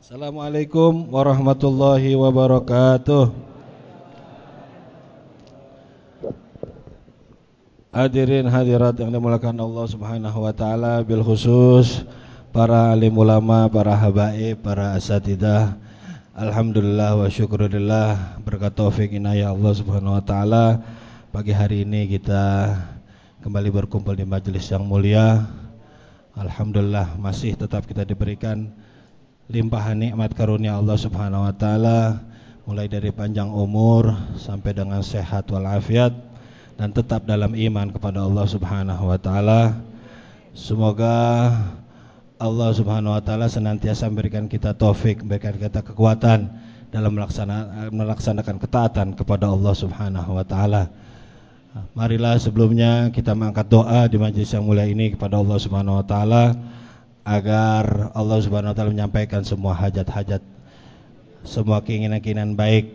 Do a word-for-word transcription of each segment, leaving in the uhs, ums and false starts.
Assalamualaikum warahmatullahi wabarakatuh. Hadirin hadirat yang dimuliakan Allah Subhanahu wa taala, bil khusus para alim ulama, para habaib, para asatidzah. Alhamdulillah wa syukurillah, berkat taufik inayah Allah Subhanahu wa taala, pagi hari ini kita kembali berkumpul di majelis yang mulia. Alhamdulillah masih tetap kita diberikan limpahan nikmat karunia Allah Subhanahu wa taala, mulai dari panjang umur sampai dengan sehat walafiat dan tetap dalam iman kepada Allah Subhanahu wa taala. Semoga Allah Subhanahu wa taala senantiasa memberikan kita taufik, memberikan kita kekuatan dalam melaksanakan, melaksanakan ketaatan kepada Allah Subhanahu wa taala. Marilah sebelumnya kita mengangkat doa di majelis yang mulia ini kepada Allah Subhanahu wa taala, agar Allah Subhanahu wa taala menyampaikan semua hajat-hajat, semua keinginan-keinginan baik.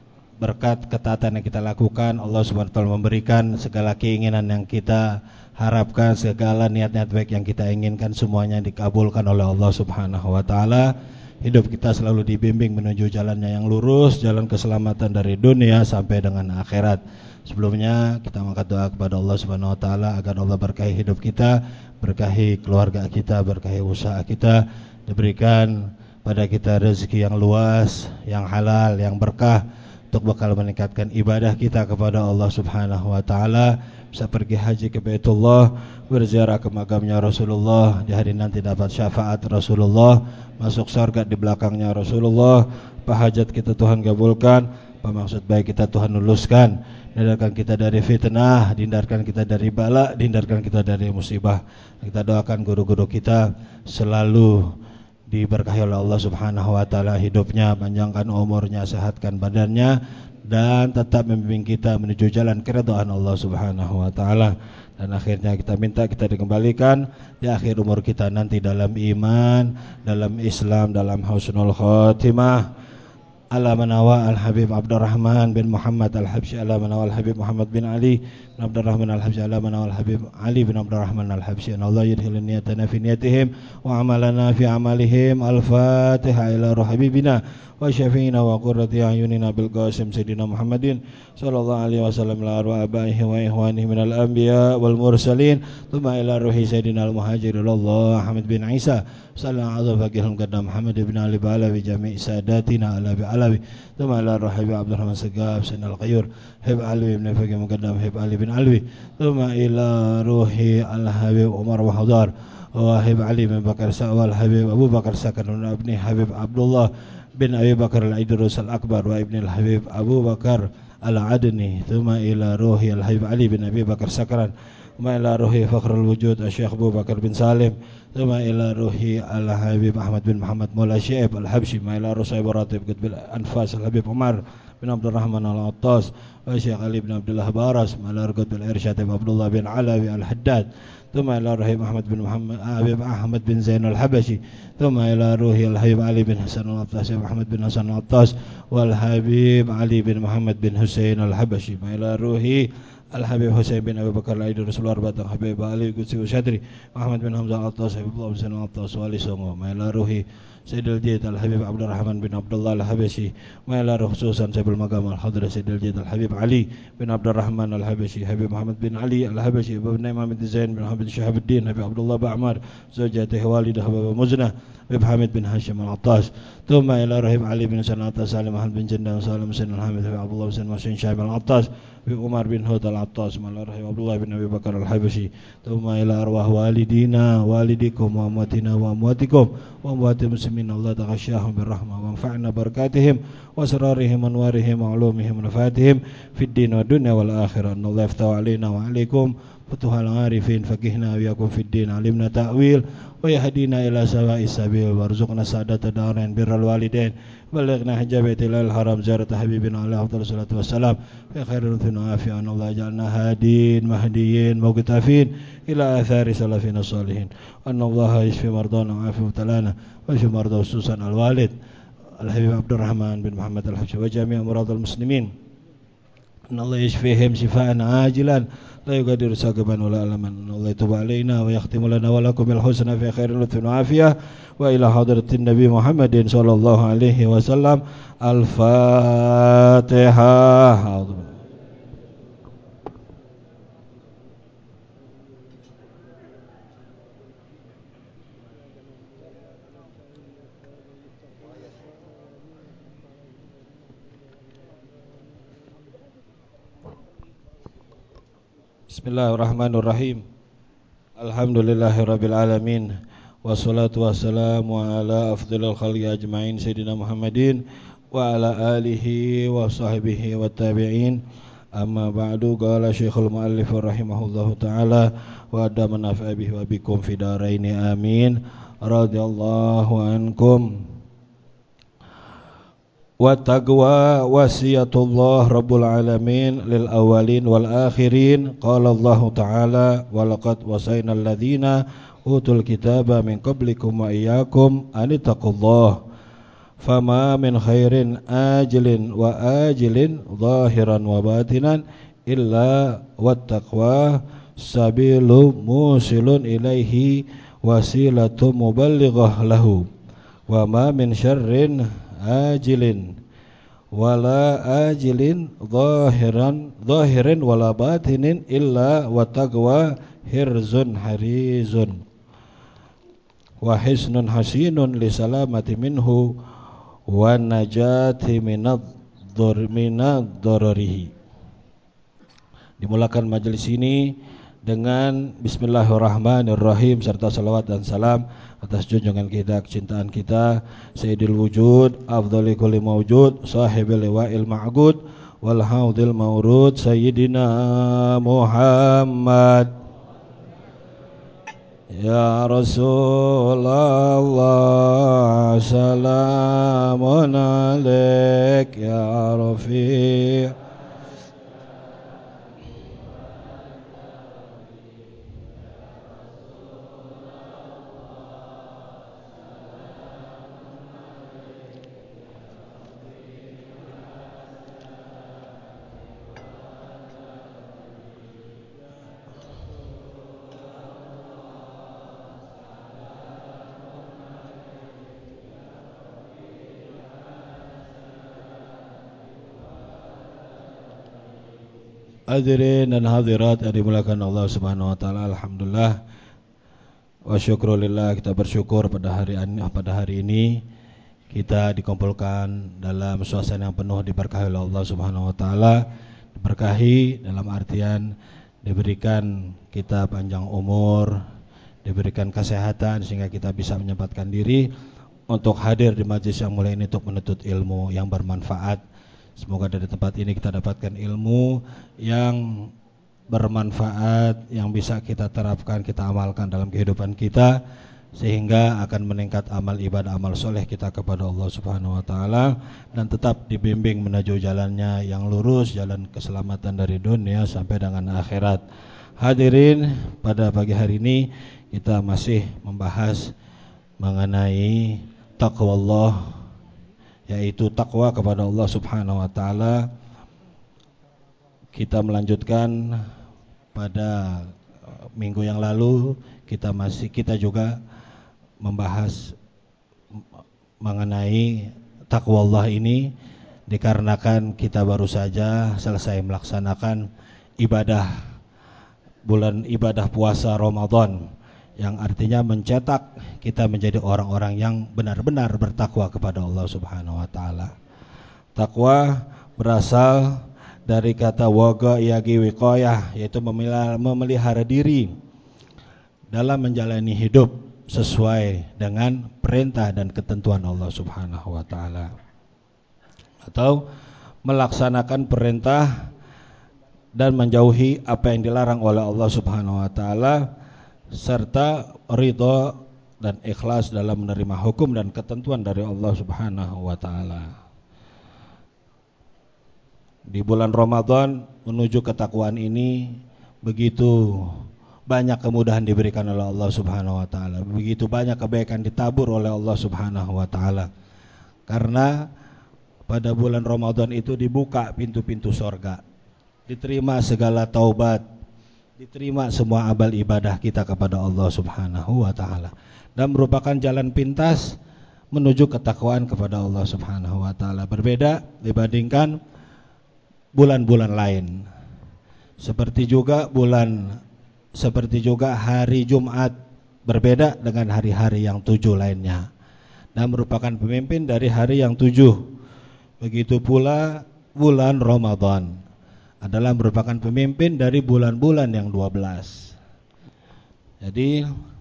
Berkat ketaatan yang kita lakukan, Allah Subhanahu wa taala memberikan segala keinginan yang kita harapkan, segala niat-niat baik yang kita inginkan, semuanya dikabulkan oleh Allah Subhanahu wa taala. Hidup kita selalu dibimbing menuju jalannya yang lurus, jalan keselamatan dari dunia sampai dengan akhirat. Sebelumnya kita mengangkat doa kepada Allah Subhanahu wa taala agar Allah berkahi hidup kita, berkahi keluarga kita, berkahi usaha kita, diberikan pada kita rezeki yang luas, yang halal, yang berkah, untuk bakal meningkatkan ibadah kita kepada Allah Subhanahu wa taala, bisa pergi haji ke Baitullah, berziarah ke makamnya Rasulullah, di hari nanti dapat syafaat Rasulullah, masuk surga di belakangnya Rasulullah. Apa hajat kita Tuhan kabulkan, apa maksud baik kita Tuhan luluskan, dihindarkan kita dari fitnah, dihindarkan kita dari bala, dihindarkan kita dari musibah. Kita doakan guru-guru kita selalu diberkahi oleh Allah Subhanahu wa taala hidupnya, panjangkan umurnya, sehatkan badannya, dan tetap membimbing kita menuju jalan keridhaan Allah Subhanahu wa taala. Dan akhirnya kita minta kita dikembalikan di akhir umur kita nanti dalam iman, dalam Islam, dalam husnul khotimah. Ala manawa al-Habib Abdurrahman bin Muhammad al-Habsyi, ala manawa al-Habib Muhammad bin Ali bin Abdurrahman al-Habsyi, ala manawa al-Habib Ali bin Abdurrahman al-Habsyi. Allah yudkhil niyatana fi niyatihim wa amalana fi amalihim. Al-Fatihah ila ruh habibina wa syafiina wa qurrati a'yunina bil qasim sayyidina Muhammadin sallallahu alaihi wasallam, la arwa abaihi wa ihwanihi minal anbiya wal mursalin, thumma ila ruhi sayyidina al-muhajirin Allah Ahmad bin Isa sallallahu alaihi fakihul qaddam Muhammad bin Ali ba'alawi jami' sadatina ala bi'alawi, thumma ila ruhi Abdurrahman Segaf sayyidina al-Qayyur Hib Alwi bin Fakih Muqaddam Hib Ali bin Alwi, thumma ila ruhi al-Habib Umar Wahudar wa Hib Ali bin Bakar Sa'wal Habib Abu Bakar Sakan wa ibni Habib Abdullah bin Abi Bakar al-Idrus al-Akbar wa ibni al-Habib Abu Bakar al-Adni, thumma ila ruhi al-Habib Ali bin Abi Bakar Sakran, thumma ila ruhi Fakhrul Wujud al-Syekh Abu Bakar bin Salim, thumma ila ruhi al-Habib Ahmad bin Muhammad Maula Syaib al-Habsyi, thumma ila ruhi Baratib Qutbil Anfas al-Habib Umar bin Abdurrahman al-Attas wa Syekh Ali bin Abdullah Baras, thumma ila Qutbil Irsyad Abdullah bin Alawi al-Haddad, thumma ila ruhi Ahmad bin Muhammad Habib Ahmad bin Zain al-Habashi, thumma ila ruhi al-Habib Ali bin Hasan al-Attas Ahmad bin Hasan al-Attas wal Habib Ali bin Muhammad bin Husain al-Habashi, thumma ila ruhi Al-Habib Husain bin Abi Bakar al-Idrus Batang Habib Ali Qudsi Usyadri Muhammad bin Hamzah al-Attas Habibullah bin al-Attas wali Songo, Maila Ruhi Sayyidul Jid Al-Habib Abdurrahman bin Abdullah Al-Habashi, Maila Ruh khususan Sayyidul Magam Al-Hadra Sayyidul Jid Al-Habib Ali bin Abdurrahman Al-Habashi, Habib Muhammad bin Ali Al-Habashi, Ibn Imam bin Zain bin Habib Syahabuddin, Habib Abdullah Ba'amar Zawjatih Walidah Habib Muznah, Habib Hamid bin Hashim Al-Attas, thumma ila Rahib Ali bin Hasan Al-Attas, Salim Ahmad bin Janda Salim Hussein Al-Hamid, Habib Abdullah bin Hussein Syaib Al-Attas, Habib Umar bin Hud Al-Attas, Mala Rahib Abdullah bin Abi Bakar Al-Habashi, thumma ila arwah walidina walidikum wa amwatina wa amwatikum wa amwatil muslimin, Allah taghashahum birrahmah wa anfa'na barakatihim wa asrarihim anwarihim wa ulumihim nafatihim fid din wa dunya wal akhirah. Allah yaftahu alaina wa alaikum futuhal arifin, fakihna wa yakum fid din, alimna ta'wil wa yahdina ila sawa'is sabil, warzuqna sa'adata darain birral walidain, balighna hajabati ilal haram ziyarat habibina alaihi afdhalus salatu wassalam fi khairin wa afiyan. Allah ja'alna hadin mahdiyin muqtafin ila athari salafina salihin. Anna Allah yashfi mardana wa afi mubtalana wa yashfi marda khususan al-walid Al-Habib Abdurrahman bin Muhammad Al-Habsyi wa jami' amradal muslimin إن الله يشفيهم شفاء عاجلا لا يغادر سقما ولا ألما إن الله يتوب علينا ويختم لنا ولكم الحسنى في خير لطف وعافية وإلى حضرة النبي محمد صلى الله عليه وسلم الفاتحة. Bismillahirrahmanirrahim. Alhamdulillahirabbil alamin. Wassalatu wassalamu ala afdhalil khalqi ajmain sayyidina Muhammadin wa ala alihi wa sahbihi wa tabi'in. Amma ba'du, qala Syekhul Mu'allif rahimahullahu taala wa adama nafa'a bihi wa bikum fid dharain amin. Radhiyallahu ankum. Wa taqwa wasiyatullah rabbul alamin lil awalin wal akhirin. Qala Allah ta'ala wa laqad wasaynal ladzina utul kitaba min qablikum wa iyyakum anittaqullah fama min khairin ajilin wa ajilin zahiran wa batinan illa wattaqwa sabilu musilun ilaihi wasilatu muballighah lahu wa ma min syarrin ajilin wala ajilin zahiran zahirin wala batinin illa wa taqwa hirzun harizun wa hisnun hasinun li salamati minhu wa najati minad dhur minad dhararihi. Dimulakan majelis ini dengan bismillahirrahmanirrahim serta salawat dan salam atas junjungan kita, kecintaan kita, Sayyidil Wujud, Afdhali kulli mawjud, Sahibil liwa'il ma'gud, wal haudil mawrud, Sayyidina Muhammad. Ya Rasulullah, salamun alaik, ya Rafi' Hadirin dan hadirat yang dimuliakan Allah Subhanahu wa taala, alhamdulillah wa syukrulillah, kita bersyukur pada hari ini, pada hari ini kita dikumpulkan dalam suasana yang penuh diberkahi oleh Allah Subhanahu wa taala. Diberkahi dalam artian diberikan kita panjang umur, diberikan kesehatan sehingga kita bisa menyempatkan diri untuk hadir di majlis yang mulia ini untuk menuntut ilmu yang bermanfaat. Semoga dari tempat ini kita dapatkan ilmu yang bermanfaat, yang bisa kita terapkan, kita amalkan dalam kehidupan kita, sehingga akan meningkat amal ibadah, amal soleh kita kepada Allah Subhanahu wa taala, dan tetap dibimbing menuju jalannya yang lurus, jalan keselamatan dari dunia sampai dengan akhirat. Hadirin, pada pagi hari ini kita masih membahas mengenai taqwa Allah, yaitu takwa kepada Allah Subhanahu wa taala. Kita melanjutkan pada minggu yang lalu, kita masih kita juga membahas mengenai takwa Allah ini dikarenakan kita baru saja selesai melaksanakan ibadah bulan ibadah puasa Ramadan, yang artinya mencetak kita menjadi orang-orang yang benar-benar bertakwa kepada Allah Subhanahu wa taala. Takwa berasal dari kata waqa yaqi wiqayah, yaitu memelihara diri dalam menjalani hidup sesuai dengan perintah dan ketentuan Allah Subhanahu wa taala, atau melaksanakan perintah dan menjauhi apa yang dilarang oleh Allah Subhanahu wa taala, serta ridha dan ikhlas dalam menerima hukum dan ketentuan dari Allah Subhanahu wa taala. Di bulan Ramadan menuju ketakwaan ini begitu banyak kemudahan diberikan oleh Allah Subhanahu wa taala, begitu banyak kebaikan ditabur oleh Allah Subhanahu wa taala. Karena pada bulan Ramadan itu dibuka pintu-pintu surga. diterima segala taubat, diterima semua amal ibadah kita kepada Allah Subhanahu wa taala, dan merupakan jalan pintas menuju ketakwaan kepada Allah Subhanahu wa taala. Berbeda dibandingkan bulan-bulan lain. Seperti juga bulan seperti juga hari Jumat berbeda dengan hari-hari yang tujuh lainnya, dan merupakan pemimpin dari hari yang tujuh. Begitu pula bulan Ramadan adalah merupakan pemimpin dari bulan-bulan yang dua belas. Jadi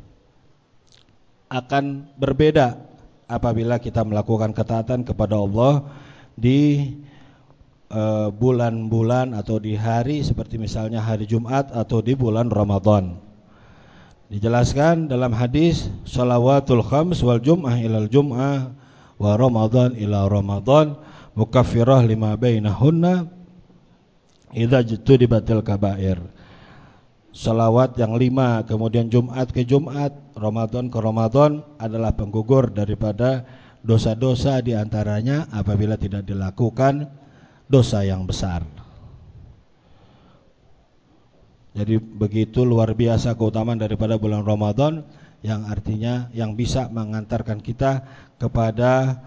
akan berbeda apabila kita melakukan ketaatan kepada Allah di uh, bulan-bulan atau di hari seperti misalnya hari Jumat atau di bulan Ramadan. Dijelaskan dalam hadis, shalawatul khams wal jum'ah ilal jum'ah wa Ramadan ila Ramadan mukaffirah lima bainahunna idza jutudibatil kabair. Salawat yang lima, kemudian Jumat ke Jumat, Ramadan ke Ramadan adalah penggugur daripada dosa-dosa diantaranya apabila tidak dilakukan dosa yang besar. Jadi begitu luar biasa keutamaan daripada bulan Ramadan, yang artinya yang bisa mengantarkan kita kepada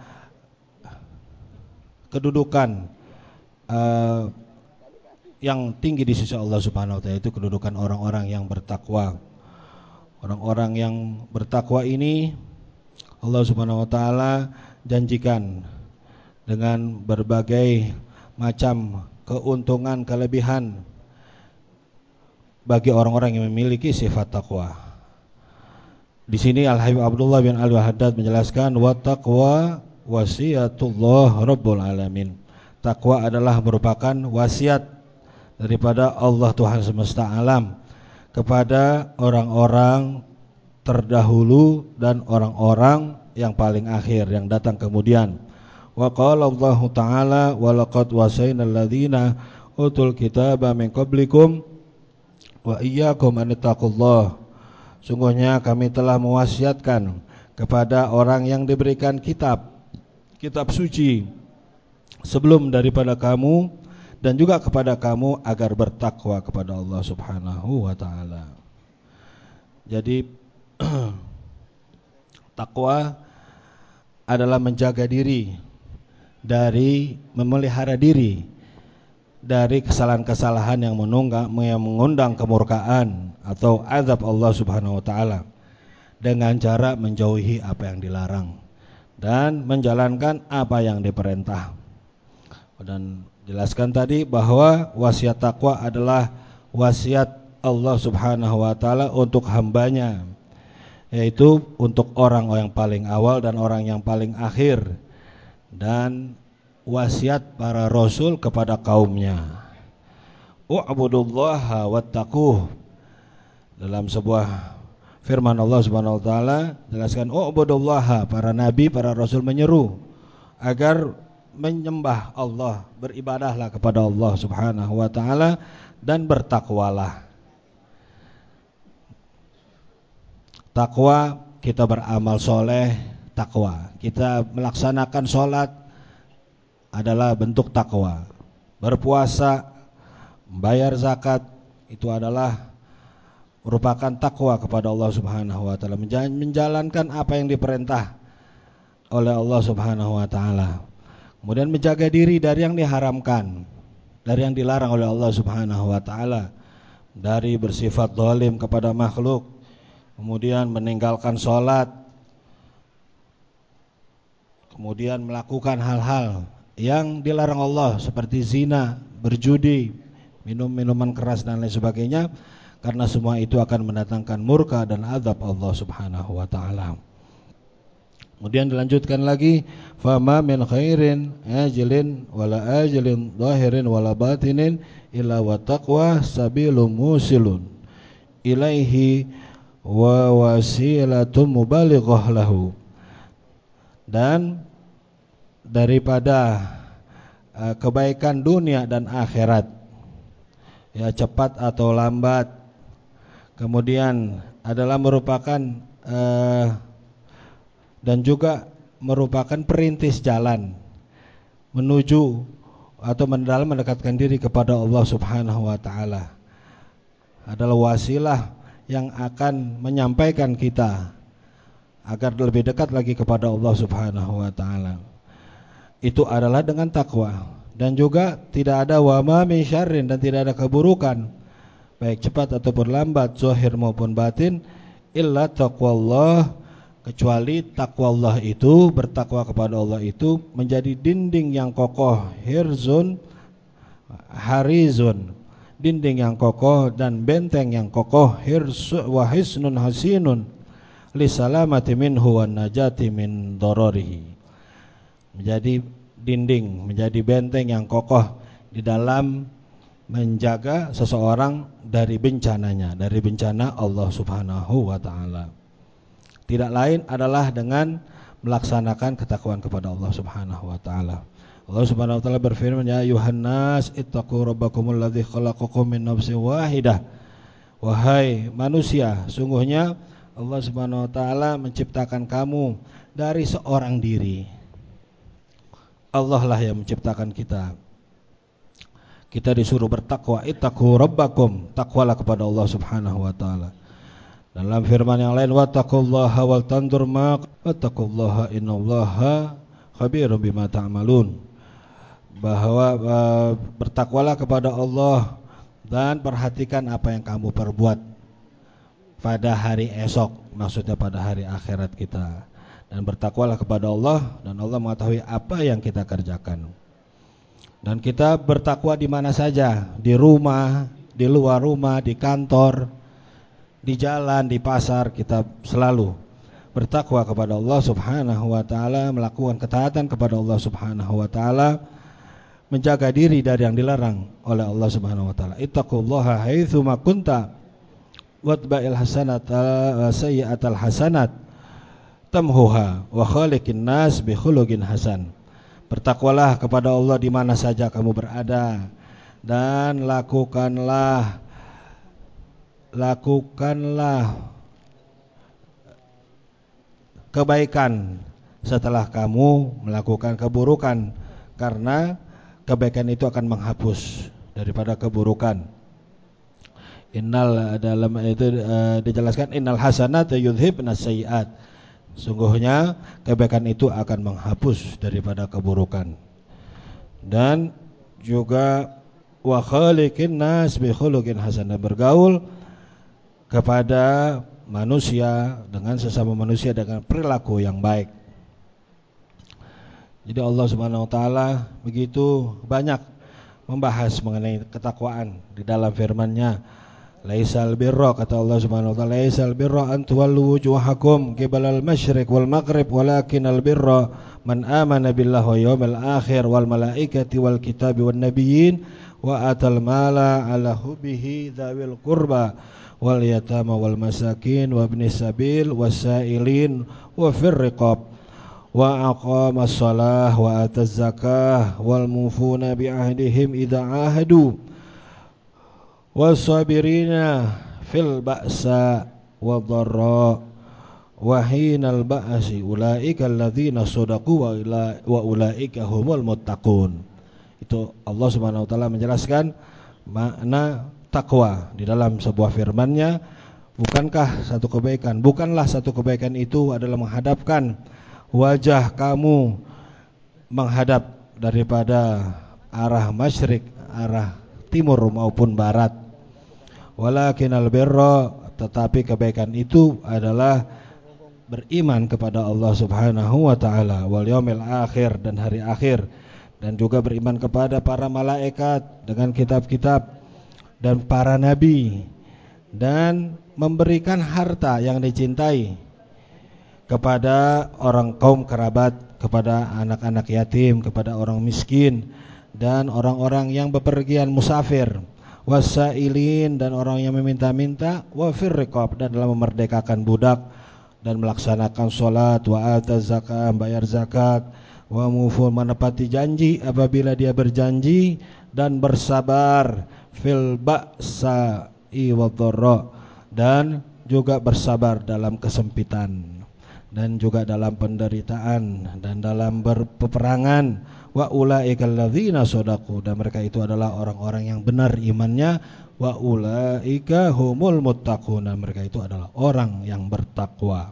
kedudukan uh, yang tinggi di sisi Allah Subhanahu wa taala, itu kedudukan orang-orang yang bertakwa. Orang-orang yang bertakwa ini Allah Subhanahu wa taala janjikan dengan berbagai macam keuntungan, kelebihan bagi orang-orang yang memiliki sifat takwa. Di sini Al-Habib Abdullah bin Al-Haddad menjelaskan, wa taqwa wasiyatullah rabbul alamin. Takwa adalah merupakan wasiat daripada Allah Tuhan semesta alam kepada orang-orang terdahulu dan orang-orang yang paling akhir yang datang kemudian. Wa qala Allah Ta'ala wa laqad wasaynal ladzina utul kitaba min qablikum wa iyyakum an taqullah. Sungguhnya kami telah mewasiatkan kepada orang yang diberikan kitab kitab suci sebelum daripada kamu dan juga kepada kamu agar bertakwa kepada Allah Subhanahu wa taala. Jadi takwa adalah menjaga diri dari memelihara diri dari kesalahan-kesalahan yang menunggak, yang mengundang kemurkaan atau azab Allah Subhanahu wa taala, dengan cara menjauhi apa yang dilarang dan menjalankan apa yang diperintah. Dan jelaskan tadi bahwa wasiat takwa adalah wasiat Allah Subhanahu wa taala untuk hambanya, yaitu untuk orang yang paling awal dan orang yang paling akhir, dan wasiat para rasul kepada kaumnya. U'budullaha wattaquh. Dalam sebuah firman Allah Subhanahu wa taala jelaskan, u'budullaha, para nabi, para rasul menyeru agar menyembah Allah, beribadahlah kepada Allah Subhanahu wa taala dan bertakwalah. Takwa, kita beramal soleh, takwa. Kita melaksanakan sholat adalah bentuk takwa. Berpuasa, membayar zakat, itu adalah merupakan takwa kepada Allah Subhanahu wa taala, menjalankan apa yang diperintah oleh Allah Subhanahu wa taala. Kemudian menjaga diri dari yang diharamkan, dari yang dilarang oleh Allah Subhanahu wa taala, dari bersifat zalim kepada makhluk, kemudian meninggalkan sholat, kemudian melakukan hal-hal yang dilarang Allah seperti zina, berjudi, minum minuman keras dan lain sebagainya, karena semua itu akan mendatangkan murka dan azab Allah Subhanahu wa taala. Kemudian dilanjutkan lagi, fama min khairin ajilin wala ajilin zahirin wala batinin illa wa taqwa sabilum musilun ilaihi wa wasilatun mubalighah lahu. Dan daripada uh, kebaikan dunia dan akhirat, ya cepat atau lambat, kemudian adalah merupakan uh, dan juga merupakan perintis jalan menuju atau dalam mendekatkan diri kepada Allah Subhanahu wa taala, adalah wasilah yang akan menyampaikan kita agar lebih dekat lagi kepada Allah Subhanahu wa taala. Itu adalah dengan takwa, dan juga tidak ada wama min syarrin, dan tidak ada keburukan baik cepat ataupun lambat, zahir maupun batin, illa taqwallah, kecuali takwa Allah itu, bertakwa kepada Allah itu menjadi dinding yang kokoh, hirzun harizun, dinding yang kokoh dan benteng yang kokoh, hirsu wa hisnun hasinun li salamati minhu wan najati min dararihi, menjadi dinding, menjadi benteng yang kokoh di dalam menjaga seseorang dari bencananya, dari bencana Allah Subhanahu wa taala. Tidak lain adalah dengan melaksanakan ketakwaan kepada Allah Subhanahu wa taala. Allah Subhanahu wa taala berfirman, ya ayuhan nas ittaqu rabbakumul ladzi khalaqakum min nafsin wahidah. Wahai manusia, sungguhnya Allah Subhanahu wa taala menciptakan kamu dari seorang diri. Allah lah yang menciptakan kita. Kita disuruh bertakwa, ittaqu rabbakum, takwalah kepada Allah Subhanahu wa taala. Dalam firman yang lain, wattaqullaha wal tandur ma wattaqullaha innallaha khabirum bima ta'malun, bahwa uh, bertakwalah kepada Allah dan perhatikan apa yang kamu perbuat pada hari esok, maksudnya pada hari akhirat kita. Dan bertakwalah kepada Allah, dan Allah mengetahui apa yang kita kerjakan. Dan kita bertakwa di mana saja, di rumah, di luar rumah, di kantor, di jalan, di pasar, kita selalu bertakwa kepada Allah Subhanahu wa taala, melakukan ketaatan kepada Allah Subhanahu wa taala, menjaga diri dari yang dilarang oleh Allah Subhanahu wa taala. Ittaqullaha haitsu ma kunta watba'il hasanata sayyi'atal hasanat tamhuha wa khaliqin nas bi khuluqin hasan. Bertakwalah kepada Allah di mana saja kamu berada, dan lakukanlah lakukanlah kebaikan setelah kamu melakukan keburukan, karena kebaikan itu akan menghapus daripada keburukan. Innal, dalam itu uh, dijelaskan, innal hasanat yudhibna sayyi'at, sungguhnya kebaikan itu akan menghapus daripada keburukan. Dan juga wa khaliqin nas bi khuluqin hasan, bergaul kepada manusia dengan sesama manusia dengan perilaku yang baik. Jadi Allah Subhanahu wa taala begitu banyak membahas mengenai ketakwaan di dalam firman-Nya. Laisal birra, kata Allah Subhanahu wa taala, laisal birra an tuwallu wujuhakum qibalal masyriq wal maghrib walakinal birra man amana billahi wal yawmil akhir wal malaikati wal kitabi wan nabiyyin wa atal mala ala hubbihi dzawil qurba wal yatama wal masakin wa ibnis sabil wasailin wa fir riqab wa aqamas shalah wa ataz zakah wal mufuna bi ahdihim idza ahadu wasabirina fil ba'sa wadh-dharra wa hinal ba'si ulaika alladzina shadaqu wa ulaika humul muttaqun. Itu Allah Subhanahu wa taala menjelaskan makna takwa di dalam sebuah firman-Nya. Bukankah satu kebaikan, bukanlah satu kebaikan itu adalah menghadapkan wajah kamu menghadap daripada arah masyrik, arah timur maupun barat. Walakinal birra, tetapi kebaikan itu adalah beriman kepada Allah Subhanahu wa taala, wal yaumil akhir, dan hari akhir, dan juga beriman kepada para malaikat dengan kitab-kitab dan para nabi, dan memberikan harta yang dicintai kepada orang kaum kerabat, kepada anak-anak yatim, kepada orang miskin, dan orang-orang yang bepergian musafir, wasailin, dan orang yang meminta-minta, wa fir riqab, dan dalam memerdekakan budak, dan melaksanakan sholat, wa ataz zakat, bayar zakat, wa mufun, menepati janji apabila dia berjanji, dan bersabar fil ba'sa wadh-dharra, dan juga bersabar dalam kesempitan, dan juga dalam penderitaan, dan dalam berpeperangan. wa ulaikal ladzina shadaqu, dan mereka itu adalah orang-orang yang benar imannya, wa ulaika humul muttaqun, dan mereka itu adalah orang yang bertakwa.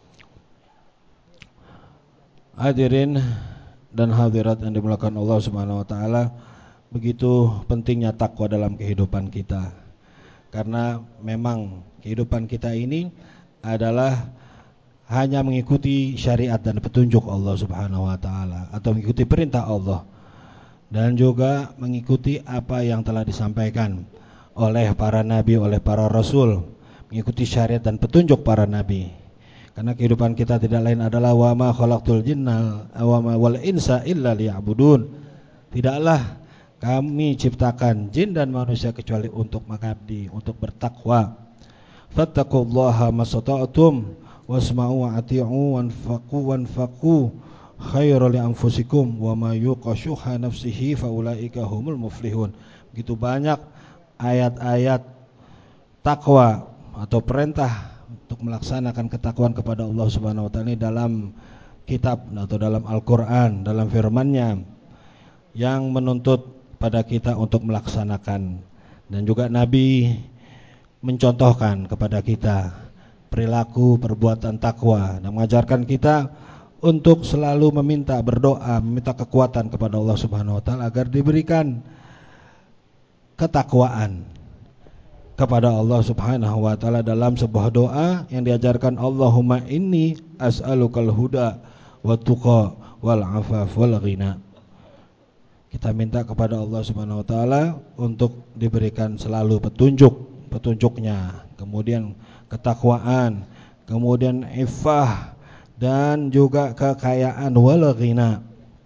Hadirin dan hadirat yang dimuliakan Allah Subhanahu wa taala, begitu pentingnya takwa dalam kehidupan kita. Karena memang kehidupan kita ini adalah hanya mengikuti syariat dan petunjuk Allah Subhanahu wa taala, atau mengikuti perintah Allah, dan juga mengikuti apa yang telah disampaikan oleh para nabi, oleh para rasul, mengikuti syariat dan petunjuk para nabi. Karena kehidupan kita tidak lain adalah wa ma khalaqtul jinna wa ma wal insa illa liya'budun. Tidaklah kami ciptakan jin dan manusia kecuali untuk mengabdi, untuk bertakwa. Fattaqullaha masata'tum wasma'u wa ati'u wanfaqu wanfaqu khairal li anfusikum wa ma yuqashuha nafsihi faulaika humul muflihun. Begitu banyak ayat-ayat takwa atau perintah untuk melaksanakan ketakwaan kepada Allah Subhanahu wa taala dalam kitab atau dalam Al-Qur'an, dalam firman-Nya yang menuntut pada kita untuk melaksanakan. Dan juga Nabi mencontohkan kepada kita perilaku perbuatan takwa dan mengajarkan kita untuk selalu meminta, berdoa, meminta kekuatan kepada Allah Subhanahu wa taala agar diberikan ketakwaan kepada Allah Subhanahu wa taala dalam sebuah doa yang diajarkan, Allahumma inni as'alukal huda wa tuqa wal afaf wal ghina. Kita minta kepada Allah Subhanahu wa taala untuk diberikan selalu petunjuk, petunjuknya, kemudian ketakwaan, kemudian iffah, dan juga kekayaan wal ghina.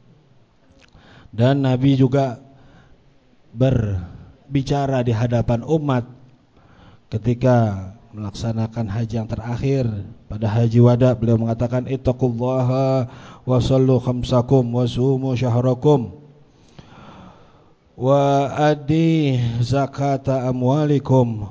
Dan Nabi juga berbicara di hadapan umat ketika melaksanakan haji yang terakhir pada haji wada. Beliau mengatakan, ittaqullaha wa sallu khamsakum wa sumu syahrakum wa addi zakata amwalikum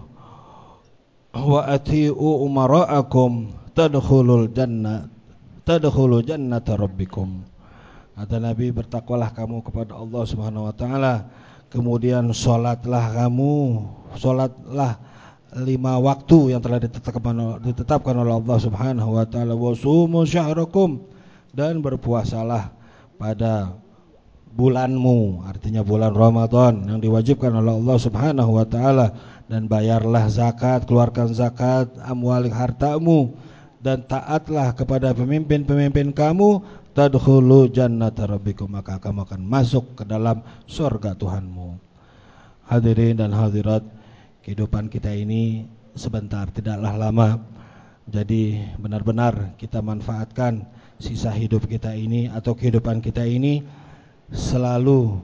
wa ati'u umara'akum tadkhulul jannah tadkhulu jannata rabbikum. Kata Nabi, bertakwalah kamu kepada Allah Subhanahu wa taala, kemudian salatlah kamu, salatlah lima waktu yang telah ditetapkan, ditetapkan oleh Allah Subhanahu wa taala, wa sumu syahrakum, dan berpuasalah pada bulanmu, artinya bulan Ramadan yang diwajibkan oleh Allah Subhanahu wa taala, dan bayarlah zakat, keluarkan zakat amwalik, hartamu, dan taatlah kepada pemimpin-pemimpin kamu, tadkhulu jannata rabbikum, maka kamu akan masuk ke dalam surga Tuhanmu. Hadirin dan hadirat, kehidupan kita ini sebentar, tidaklah lama. Jadi benar-benar kita manfaatkan sisa hidup kita ini atau kehidupan kita ini, selalu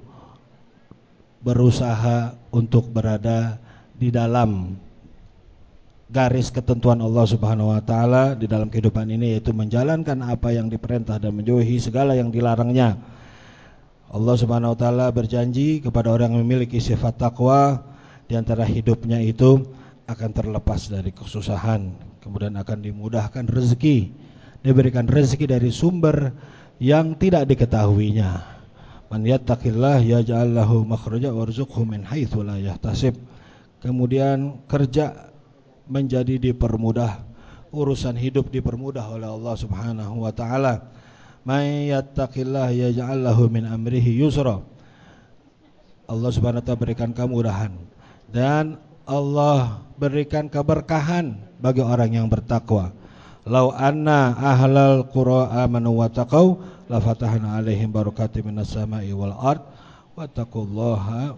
berusaha untuk berada di dalam garis ketentuan Allah Subhanahu wa taala di dalam kehidupan ini, yaitu menjalankan apa yang diperintah dan menjauhi segala yang dilarangnya. Allah Subhanahu wa taala berjanji kepada orang yang memiliki sifat takwa, di antara hidupnya itu akan terlepas dari kesusahan, kemudian akan dimudahkan rezeki, diberikan rezeki dari sumber yang tidak diketahuinya. Man yattaqillah yaj'al lahu makhraja warzuqhu min haitsu la yahtasib. Kemudian kerja menjadi dipermudah, urusan hidup dipermudah oleh Allah Subhanahu wa taala. May yattaqillah yaj'al lahu min amrihi yusra. Allah Subhanahu wa taala berikan kemudahan, dan Allah berikan keberkahan bagi orang yang bertakwa. Lau anna ahlal qura amanu wattaqau la fatahna alaihim barakatim minas sama'i wal ard wattaqullaha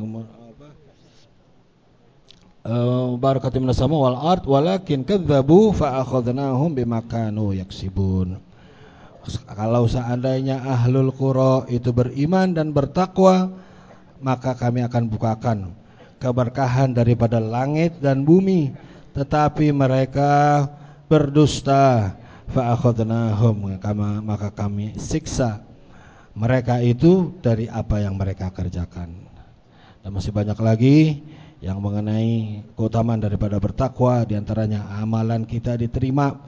barakatim minas sama'i wal ard walakin kadzabu fa akhadnahum bima kanu yaksibun. Kalau seandainya ahlul qura itu beriman dan bertakwa, maka kami akan bukakan keberkahan daripada langit dan bumi, tetapi mereka berdusta, fa akhadnahum, maka kami siksa mereka itu dari apa yang mereka kerjakan. Dan masih banyak lagi yang mengenai keutamaan daripada bertakwa, di antaranya amalan kita diterima,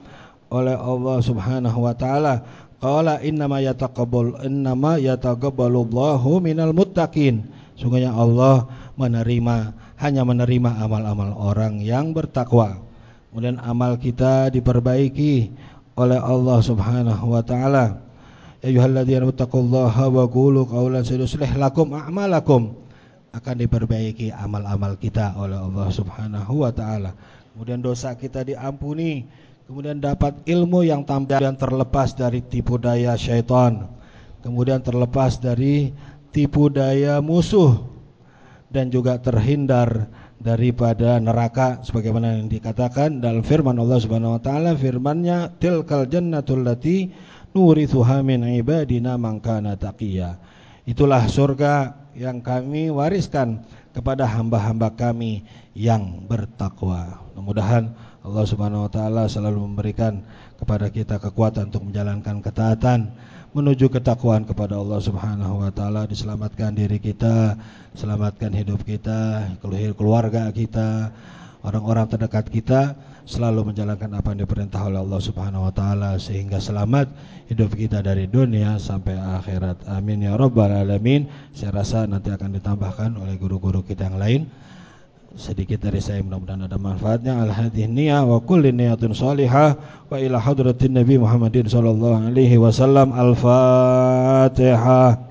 oleh Allah Subhanahu wa taala. Qala innama yataqabbal innama yataqabbalullahu minal muttaqin. Sungguhnya Allah menerima hanya menerima amal-amal orang yang bertakwa. Kemudian amal kita diperbaiki oleh Allah Subhanahu wa taala. Ya ayyuhalladzina taqullaha wa qulu qawlan yuslih lakum a'malakum. Akan diperbaiki amal-amal kita oleh Allah Subhanahu wa taala. Kemudian dosa kita diampuni, kemudian dapat ilmu yang tambah dan terlepas dari tipu daya syaitan, kemudian terlepas dari tipu daya musuh, dan juga terhindar daripada neraka sebagaimana yang dikatakan dalam firman Allah Subhanahu wa taala, firman-Nya tilkal jannatul lati nurithuha min ibadina man kana taqiya. Itulah surga yang kami wariskan kepada hamba-hamba kami yang bertakwa. Mudah-mudahan Allah Subhanahu wa taala selalu memberikan kepada kita kekuatan untuk menjalankan ketaatan menuju ketakwaan kepada Allah Subhanahu wa taala, diselamatkan diri kita, selamatkan hidup kita, keluarga kita, orang-orang terdekat kita, selalu menjalankan apa yang diperintah oleh Allah Subhanahu wa taala sehingga selamat hidup kita dari dunia sampai akhirat. Amin ya rabbal alamin. Saya rasa nanti akan ditambahkan oleh guru-guru kita yang lain. Sedikit dari saya, mudah-mudahan ada manfaatnya. Al-hadhihi niyah wa kulli niyatun salihah wa ila hadratin Nabi Muhammadin sallallahu alaihi wasallam. Al-Fatihah.